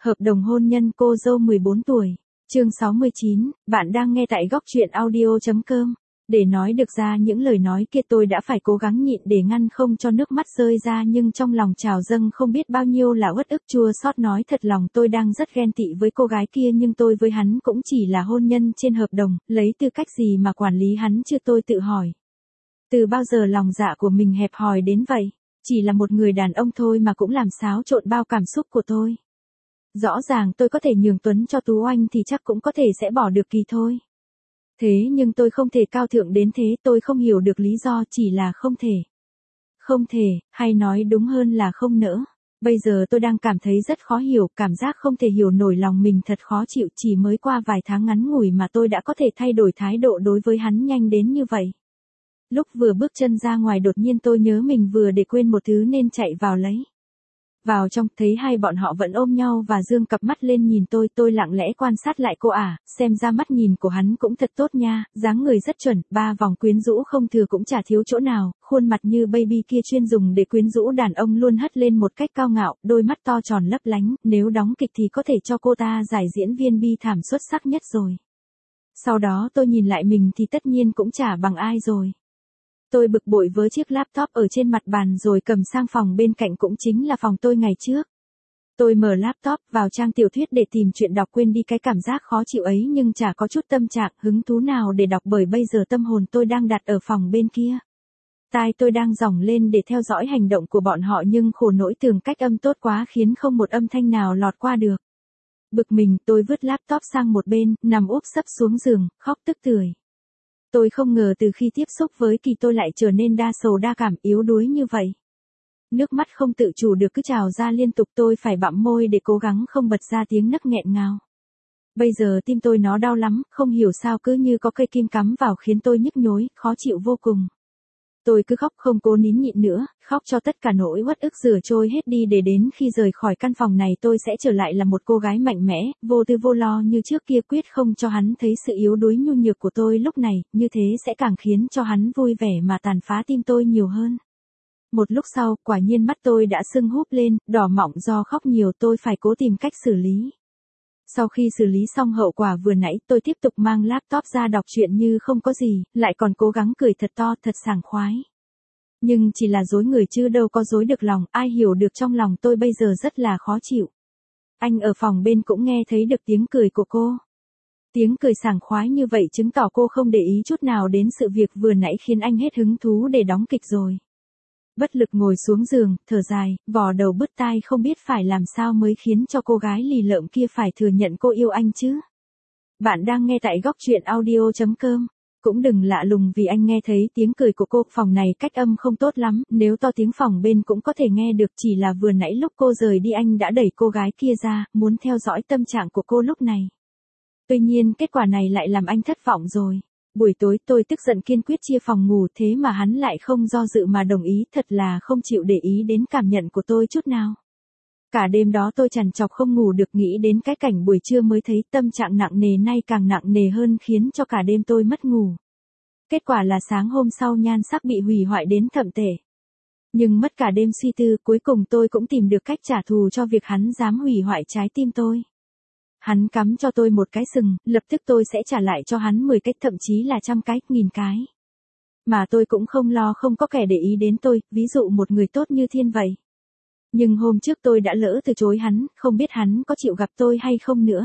Hợp đồng hôn nhân cô dâu 14 tuổi. Chương 69, bạn đang nghe tại góc truyện audio.com. Để nói được ra những lời nói kia tôi đã phải cố gắng nhịn để ngăn không cho nước mắt rơi ra, nhưng trong lòng trào dâng không biết bao nhiêu là uất ức chua xót. Nói thật lòng tôi đang rất ghen tị với cô gái kia, nhưng tôi với hắn cũng chỉ là hôn nhân trên hợp đồng, lấy tư cách gì mà quản lý hắn chứ, tôi tự hỏi. Từ bao giờ lòng dạ của mình hẹp hòi đến vậy? Chỉ là một người đàn ông thôi mà cũng làm xáo trộn bao cảm xúc của tôi. Rõ ràng tôi có thể nhường Tuấn cho Tú Anh thì chắc cũng có thể sẽ bỏ được Kỳ thôi. Thế nhưng tôi không thể cao thượng đến thế, tôi không hiểu được lý do, chỉ là không thể. Không thể, hay nói đúng hơn là không nỡ. Bây giờ tôi đang cảm thấy rất khó hiểu, cảm giác không thể hiểu nổi, lòng mình thật khó chịu, chỉ mới qua vài tháng ngắn ngủi mà tôi đã có thể thay đổi thái độ đối với hắn nhanh đến như vậy. Lúc vừa bước chân ra ngoài đột nhiên tôi nhớ mình vừa để quên một thứ nên chạy vào lấy. Vào trong thấy hai bọn họ vẫn ôm nhau và dương cặp mắt lên nhìn tôi lặng lẽ quan sát lại cô xem ra mắt nhìn của hắn cũng thật tốt nha, dáng người rất chuẩn, ba vòng quyến rũ không thừa cũng chả thiếu chỗ nào, khuôn mặt như baby kia chuyên dùng để quyến rũ đàn ông luôn hất lên một cách cao ngạo, đôi mắt to tròn lấp lánh, nếu đóng kịch thì có thể cho cô ta giải diễn viên bi thảm xuất sắc nhất rồi. Sau đó tôi nhìn lại mình thì tất nhiên cũng chả bằng ai rồi. Tôi bực bội với chiếc laptop ở trên mặt bàn rồi cầm sang phòng bên cạnh, cũng chính là phòng tôi ngày trước. Tôi mở laptop vào trang tiểu thuyết để tìm chuyện đọc, quên đi cái cảm giác khó chịu ấy, nhưng chả có chút tâm trạng, hứng thú nào để đọc, bởi bây giờ tâm hồn tôi đang đặt ở phòng bên kia. Tai tôi đang dòng lên để theo dõi hành động của bọn họ, nhưng khổ nỗi tường cách âm tốt quá khiến không một âm thanh nào lọt qua được. Bực mình, tôi vứt laptop sang một bên, nằm úp sấp xuống giường, khóc tức tưởi. Tôi không ngờ từ khi tiếp xúc với Kỳ tôi lại trở nên đa sầu đa cảm, yếu đuối như vậy. Nước mắt không tự chủ được cứ trào ra liên tục, tôi phải bặm môi để cố gắng không bật ra tiếng nấc nghẹn ngào. Bây giờ tim tôi nó đau lắm, không hiểu sao cứ như có cây kim cắm vào khiến tôi nhức nhối, khó chịu vô cùng. Tôi cứ khóc không cố nín nhịn nữa, khóc cho tất cả nỗi uất ức rửa trôi hết đi, để đến khi rời khỏi căn phòng này tôi sẽ trở lại là một cô gái mạnh mẽ, vô tư vô lo như trước kia, quyết không cho hắn thấy sự yếu đuối nhu nhược của tôi lúc này, như thế sẽ càng khiến cho hắn vui vẻ mà tàn phá tim tôi nhiều hơn. Một lúc sau, quả nhiên mắt tôi đã sưng húp lên, đỏ mọng do khóc nhiều, tôi phải cố tìm cách xử lý. Sau khi xử lý xong hậu quả vừa nãy, tôi tiếp tục mang laptop ra đọc truyện như không có gì, lại còn cố gắng cười thật to, thật sảng khoái. Nhưng chỉ là dối người chứ đâu có dối được lòng, ai hiểu được trong lòng tôi bây giờ rất là khó chịu. Anh ở phòng bên cũng nghe thấy được tiếng cười của cô. Tiếng cười sảng khoái như vậy chứng tỏ cô không để ý chút nào đến sự việc vừa nãy, khiến anh hết hứng thú để đóng kịch rồi. Bất lực ngồi xuống giường, thở dài, vò đầu bứt tai, không biết phải làm sao mới khiến cho cô gái lì lợm kia phải thừa nhận cô yêu anh chứ. Bạn đang nghe tại góc truyện audio.com. Cũng đừng lạ lùng vì anh nghe thấy tiếng cười của cô, phòng này cách âm không tốt lắm, nếu to tiếng phòng bên cũng có thể nghe được, chỉ là vừa nãy lúc cô rời đi anh đã đẩy cô gái kia ra, muốn theo dõi tâm trạng của cô lúc này. Tuy nhiên kết quả này lại làm anh thất vọng rồi. Buổi tối tôi tức giận kiên quyết chia phòng ngủ, thế mà hắn lại không do dự mà đồng ý, thật là không chịu để ý đến cảm nhận của tôi chút nào. Cả đêm đó tôi trằn trọc không ngủ được, nghĩ đến cái cảnh buổi trưa mới thấy, tâm trạng nặng nề nay càng nặng nề hơn, khiến cho cả đêm tôi mất ngủ. Kết quả là sáng hôm sau nhan sắc bị hủy hoại đến thậm tệ. Nhưng mất cả đêm suy tư, cuối cùng tôi cũng tìm được cách trả thù cho việc hắn dám hủy hoại trái tim tôi. Hắn cắm cho tôi một cái sừng, lập tức tôi sẽ trả lại cho hắn 10 cái, thậm chí là 100 cái, 1000 cái. Mà tôi cũng không lo không có kẻ để ý đến tôi, ví dụ một người tốt như Thiên vậy. Nhưng hôm trước tôi đã lỡ từ chối hắn, không biết hắn có chịu gặp tôi hay không nữa.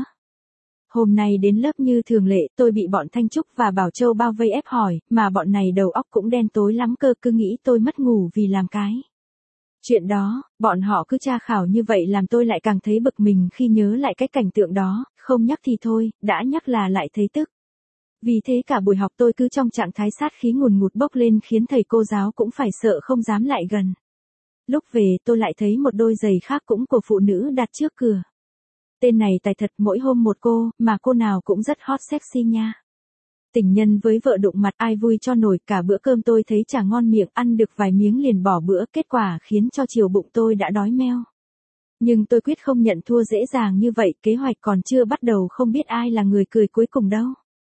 Hôm nay đến lớp như thường lệ, tôi bị bọn Thanh Trúc và Bảo Châu bao vây ép hỏi, mà bọn này đầu óc cũng đen tối lắm cơ, cứ nghĩ tôi mất ngủ vì làm cái chuyện đó, bọn họ cứ tra khảo như vậy làm tôi lại càng thấy bực mình khi nhớ lại cái cảnh tượng đó, không nhắc thì thôi, đã nhắc là lại thấy tức. Vì thế cả buổi học tôi cứ trong trạng thái sát khí ngùn ngụt bốc lên, khiến thầy cô giáo cũng phải sợ không dám lại gần. Lúc về tôi lại thấy một đôi giày khác cũng của phụ nữ đặt trước cửa. Tên này tài thật, mỗi hôm một cô, mà cô nào cũng rất hot sexy nha. Tình nhân với vợ đụng mặt, ai vui cho nổi, cả bữa cơm tôi thấy chả ngon miệng, ăn được vài miếng liền bỏ bữa, kết quả khiến cho chiều bụng tôi đã đói meo. Nhưng tôi quyết không nhận thua dễ dàng như vậy, kế hoạch còn chưa bắt đầu không biết ai là người cười cuối cùng đâu.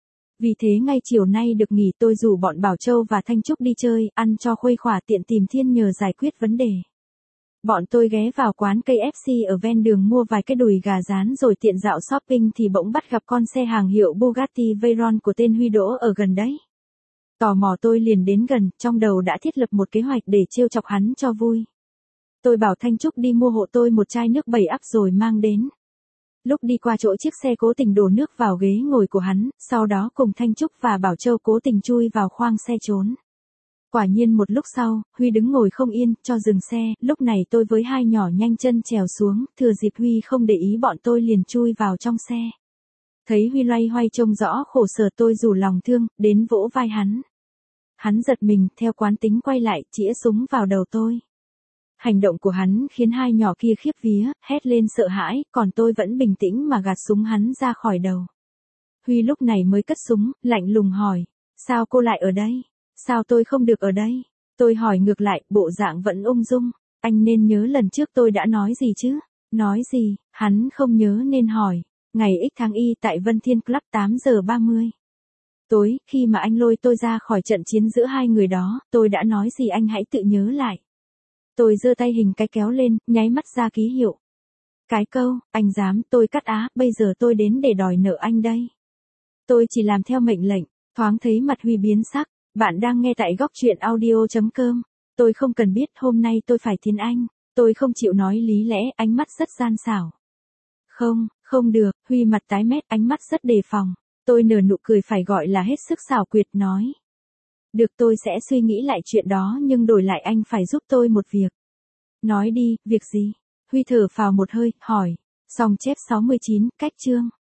Vì thế ngay chiều nay được nghỉ, tôi rủ bọn Bảo Châu và Thanh Trúc đi chơi, ăn cho khuây khỏa, tiện tìm Thiên nhờ giải quyết vấn đề. Bọn tôi ghé vào quán KFC ở ven đường mua vài cái đùi gà rán rồi tiện dạo shopping thì bỗng bắt gặp con xe hàng hiệu Bugatti Veyron của tên Huy đỗ ở gần đấy. Tò mò tôi liền đến gần, trong đầu đã thiết lập một kế hoạch để trêu chọc hắn cho vui. Tôi bảo Thanh Trúc đi mua hộ tôi một chai nước 7 up rồi mang đến. Lúc đi qua chỗ chiếc xe cố tình đổ nước vào ghế ngồi của hắn, sau đó cùng Thanh Trúc và Bảo Châu cố tình chui vào khoang xe trốn. Quả nhiên một lúc sau, Huy đứng ngồi không yên, cho dừng xe, lúc này tôi với hai nhỏ nhanh chân trèo xuống, thừa dịp Huy không để ý bọn tôi liền chui vào trong xe. Thấy Huy loay hoay trông rõ khổ sở tôi rủ lòng thương, đến vỗ vai hắn. Hắn giật mình, theo quán tính quay lại, chĩa súng vào đầu tôi. Hành động của hắn khiến hai nhỏ kia khiếp vía, hét lên sợ hãi, còn tôi vẫn bình tĩnh mà gạt súng hắn ra khỏi đầu. Huy lúc này mới cất súng, lạnh lùng hỏi, sao cô lại ở đây? Sao tôi không được ở đây? Tôi hỏi ngược lại, bộ dạng vẫn ung dung, anh nên nhớ lần trước tôi đã nói gì chứ? Nói gì? Hắn không nhớ nên hỏi, ngày X tháng Y tại Vân Thiên Club 8 giờ 30. Tối, khi mà anh lôi tôi ra khỏi trận chiến giữa hai người đó, tôi đã nói gì anh hãy tự nhớ lại. Tôi giơ tay hình cái kéo lên, nháy mắt ra ký hiệu. Cái câu, anh dám, tôi cắt á, bây giờ tôi đến để đòi nợ anh đây. Tôi chỉ làm theo mệnh lệnh, thoáng thấy mặt Huy biến sắc. Bạn đang nghe tại góc truyện audio.com. Tôi không cần biết hôm nay tôi phải thiến anh. Tôi không chịu nói lý lẽ, ánh mắt rất gian xảo. Không được, Huy mặt tái mét, ánh mắt rất đề phòng. Tôi nở nụ cười phải gọi là hết sức xảo quyệt nói. Được, tôi sẽ suy nghĩ lại chuyện đó nhưng đổi lại anh phải giúp tôi một việc. Nói đi, việc gì? Huy thở phào một hơi, hỏi. Song chép 69, cách chương.